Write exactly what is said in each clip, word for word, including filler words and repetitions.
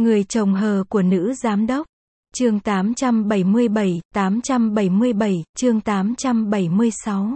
Người chồng hờ của nữ giám đốc. Chương tám trăm bảy mươi bảy, tám trăm bảy mươi bảy, chương tám trăm bảy mươi sáu.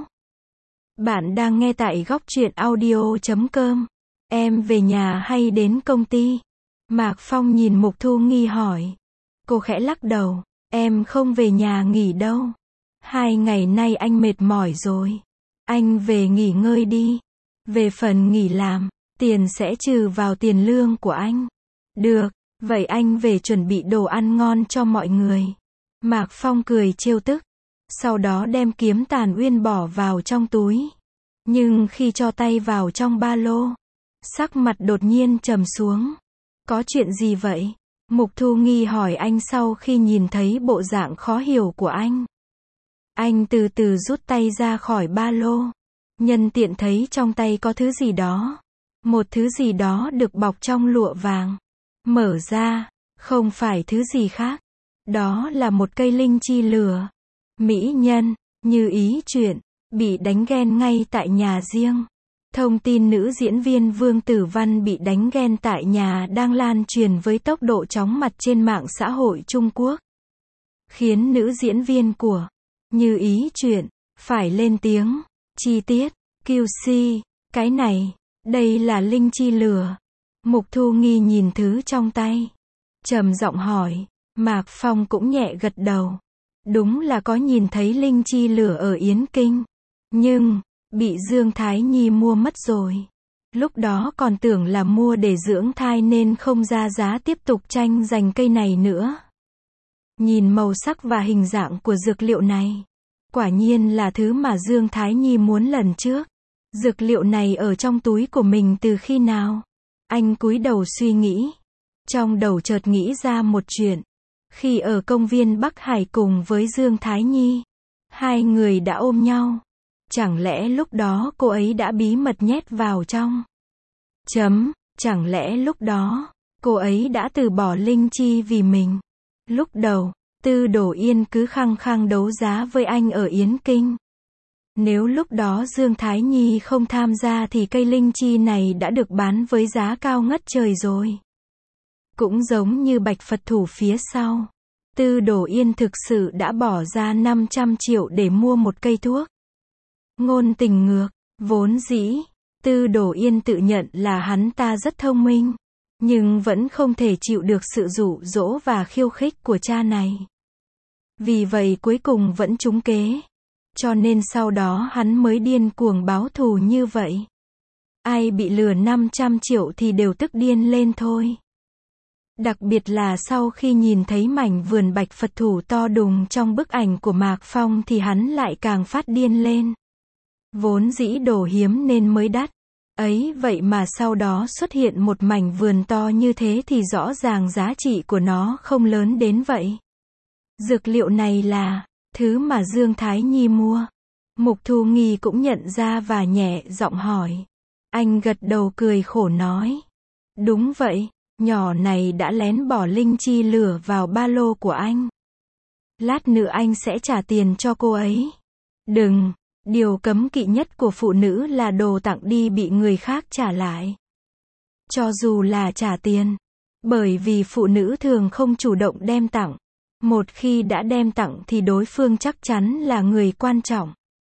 Bạn đang nghe tại góc truyện audio chấm com. Em về nhà hay đến công ty? Mạc Phong nhìn Mục Thu Nghi hỏi. Cô khẽ lắc đầu. Em không về nhà nghỉ đâu. Hai ngày nay anh mệt mỏi rồi. Anh về nghỉ ngơi đi. Về phần nghỉ làm, tiền sẽ trừ vào tiền lương của anh. Được, vậy anh về chuẩn bị đồ ăn ngon cho mọi người. Mạc Phong cười trêu tức. Sau đó đem kiếm tàn uyên bỏ vào trong túi. Nhưng khi cho tay vào trong ba lô, sắc mặt đột nhiên trầm xuống. Có chuyện gì vậy? Mục Thu Nghi hỏi anh sau khi nhìn thấy bộ dạng khó hiểu của anh. Anh từ từ rút tay ra khỏi ba lô. Nhân tiện thấy trong tay có thứ gì đó. Một thứ gì đó được bọc trong lụa vàng. Mở ra, không phải thứ gì khác. Đó là một cây linh chi lửa. Mỹ nhân, như ý chuyện, bị đánh ghen ngay tại nhà riêng. Thông tin nữ diễn viên Vương Tử Văn bị đánh ghen tại nhà đang lan truyền với tốc độ chóng mặt trên mạng xã hội Trung Quốc. Khiến nữ diễn viên của Như Ý Chuyện phải lên tiếng. Chi tiết, quy xê, cái này, đây là linh chi lửa. Mục Thu Nghi nhìn thứ trong tay, trầm giọng hỏi. Mạc Phong cũng nhẹ gật đầu. Đúng là có nhìn thấy linh chi lửa ở Yến Kinh. Nhưng, bị Dương Thái Nhi mua mất rồi. Lúc đó còn tưởng là mua để dưỡng thai nên không ra giá tiếp tục tranh giành cây này nữa. Nhìn màu sắc và hình dạng của dược liệu này, quả nhiên là thứ mà Dương Thái Nhi muốn lần trước. Dược liệu này ở trong túi của mình từ khi nào? Anh cúi đầu suy nghĩ. Trong đầu chợt nghĩ ra một chuyện. Khi ở công viên Bắc Hải cùng với Dương Thái Nhi, hai người đã ôm nhau. Chẳng lẽ lúc đó cô ấy đã bí mật nhét vào trong? Chấm, chẳng lẽ lúc đó, cô ấy đã từ bỏ linh chi vì mình? Lúc đầu, Tư Đồ Yên cứ khăng khăng đấu giá với anh ở Yến Kinh. Nếu lúc đó Dương Thái Nhi không tham gia thì cây linh chi này đã được bán với giá cao ngất trời rồi. Cũng giống như Bạch Phật Thủ phía sau. Tư Đồ Yên thực sự đã bỏ ra năm trăm triệu để mua một cây thuốc. Ngôn tình ngược, vốn dĩ, Tư Đồ Yên tự nhận là hắn ta rất thông minh. Nhưng vẫn không thể chịu được sự dụ dỗ và khiêu khích của cha này. Vì vậy cuối cùng vẫn trúng kế. Cho nên sau đó hắn mới điên cuồng báo thù như vậy. Ai bị lừa năm trăm triệu thì đều tức điên lên thôi. Đặc biệt là sau khi nhìn thấy mảnh vườn Bạch Phật Thủ to đùng trong bức ảnh của Mạc Phong thì hắn lại càng phát điên lên. Vốn dĩ đồ hiếm nên mới đắt. Ấy vậy mà sau đó xuất hiện một mảnh vườn to như thế thì rõ ràng giá trị của nó không lớn đến vậy. Dược liệu này là thứ mà Dương Thái Nhi mua. Mục Thu Nghi cũng nhận ra và nhẹ giọng hỏi. Anh gật đầu cười khổ nói. Đúng vậy, nhỏ này đã lén bỏ linh chi lửa vào ba lô của anh. Lát nữa anh sẽ trả tiền cho cô ấy. Đừng, điều cấm kỵ nhất của phụ nữ là đồ tặng đi bị người khác trả lại. Cho dù là trả tiền. Bởi vì phụ nữ thường không chủ động đem tặng. Một khi đã đem tặng thì đối phương chắc chắn là người quan trọng.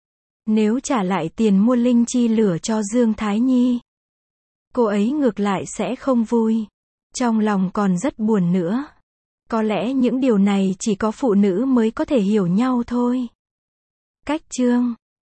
Nếu trả lại tiền mua linh chi lửa cho Dương Thái Nhi, cô ấy ngược lại sẽ không vui. Trong lòng còn rất buồn nữa. Có lẽ những điều này chỉ có phụ nữ mới có thể hiểu nhau thôi. Cách chương